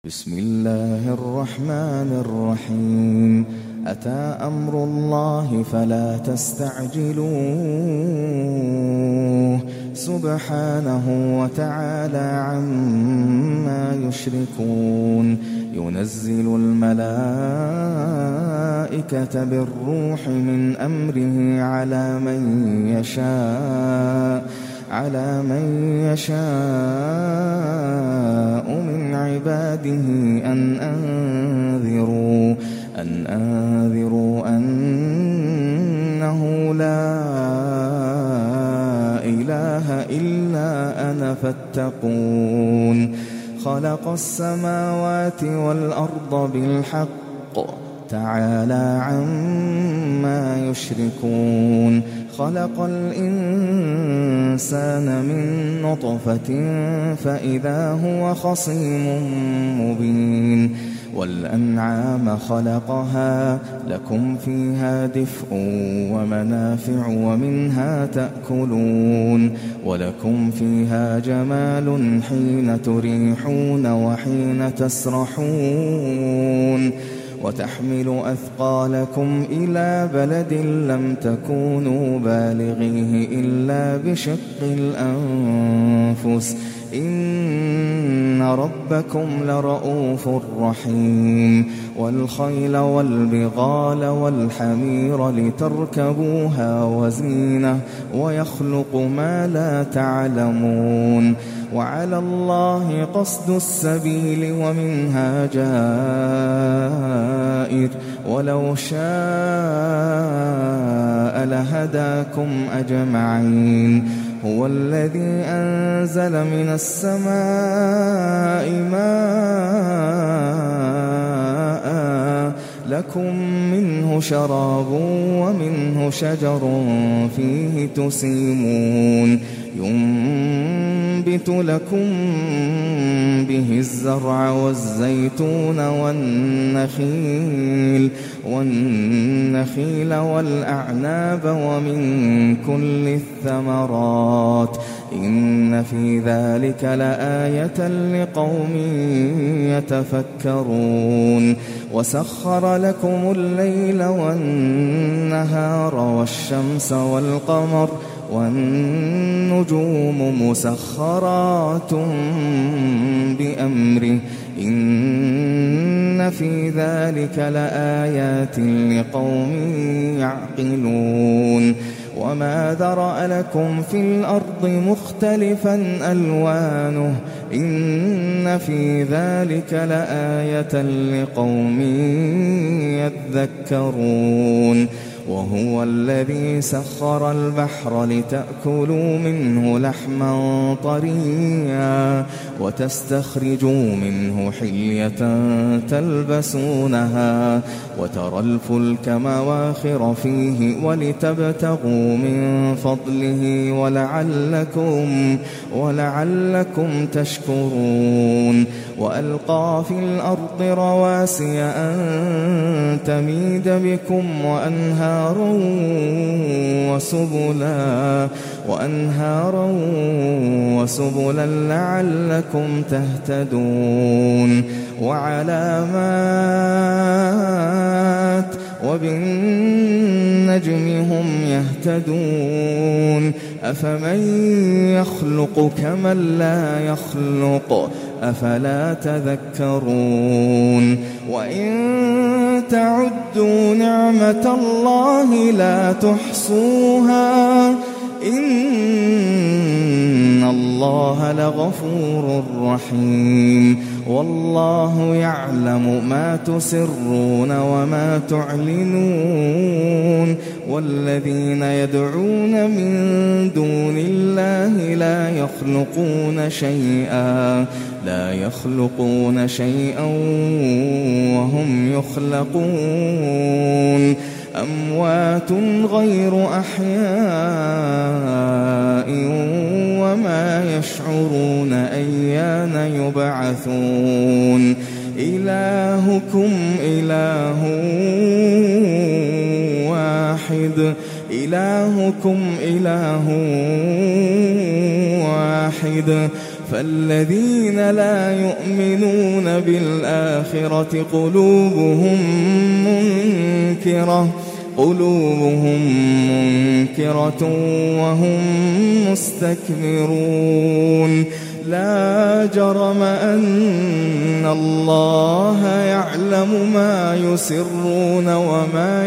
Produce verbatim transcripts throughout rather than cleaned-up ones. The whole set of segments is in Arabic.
بسم الله الرحمن الرحيم. أتى أمر الله فلا تستعجلوه سبحانه وتعالى عما يشركون. ينزل الملائكة بالروح من أمره على من يشاء على من يشاء من عباده أن أنذروا أن أنذروا أنه لا إله إلا أنا فاتقون. خلق السماوات والأرض بالحق تعالى عما يشركون. خلق الإنسان من نطفة فإذا هو خصيم مبين. والأنعام خلقها لكم فيها دفء ومنافع ومنها تأكلون. ولكم فيها جمال حين تريحون وحين تسرحون. وتحمل أثقالكم إلى بلد لم تكونوا بالغيه إلا بشق الأنفس إن ربكم لرؤوف رحيم. والخيل والبغال والحمير لتركبوها وزينة ويخلق ما لا تعلمون. وعلى الله قصد السبيل ومنها جائر ولو شاء لهداكم أجمعين. هو الذي أنزل من السماء ماء لكم منه شراب ومنه شجر فيه تسيمون. ينبت لكم به الزرع والزيتون والنخيل والنخيل والأعناب ومن كل الثمرات إن في ذلك لآية لقوم يتفكرون. وسخر لكم الليل والنهار والشمس والقمر والنجوم مسخرات بأمره إن في ذلك لآيات لقوم يعقلون. وما ذرأ لكم في الأرض مختلفا ألوانه إن في ذلك لآية لقوم يذكرون. وهو الذي سخر البحر لتأكلوا منه لحما طريا وتستخرجوا منه حلية تلبسونها وترى الفلك مواخر فيه ولتبتغوا من فضله ولعلكم, ولعلكم تشكرون. وألقى في الأرض رواسي أن تميد بكم وأنهارا وسبلا وأنهارا وسبلا لعلكم تهتدون. وعلامات وبالنجم هم يهتدون. أفمن يخلق كمن لا يخلق أفلا تذكرون. وإن تعدوا نعمة الله لا تحصوها إن الله لغفور رحيم. والله يعلم ما تسرون وما تعلنون. والذين يدعون من دون الله لا يخلقون شيئا لا يخلقون شيئا وهم يخلقون. أموات غير أحياء وما يشعرون أيان يبعثون. إلهكم إله واحد إلهكم إله واحد فالذين لا يؤمنون بالآخرة قلوبهم منكرة قلوبهم منكرة وهم مستكبرون لا جرم أن الله يعلم ما يسرون وما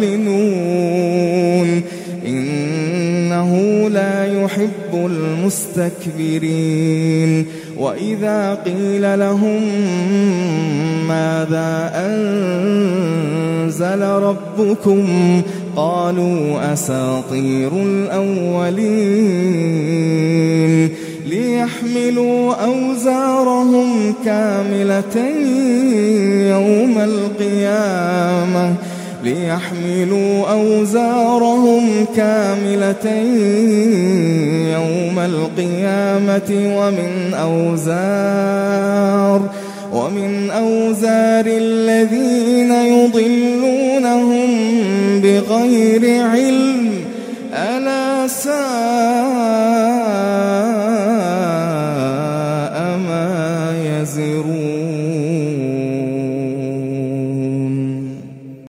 يعلنون إنه لا يحب المستكبرين وإذا قيل لهم ماذا أنزل ربكم قالوا أساطير الأولين ليحملوا أوزارهم كاملة يوم القيامة ليحملوا أوزارهم كاملة يوم القيامة ومن أوزار ومن أوزار الذين يضلونهم بغير علم ألا ساء ما يزرون.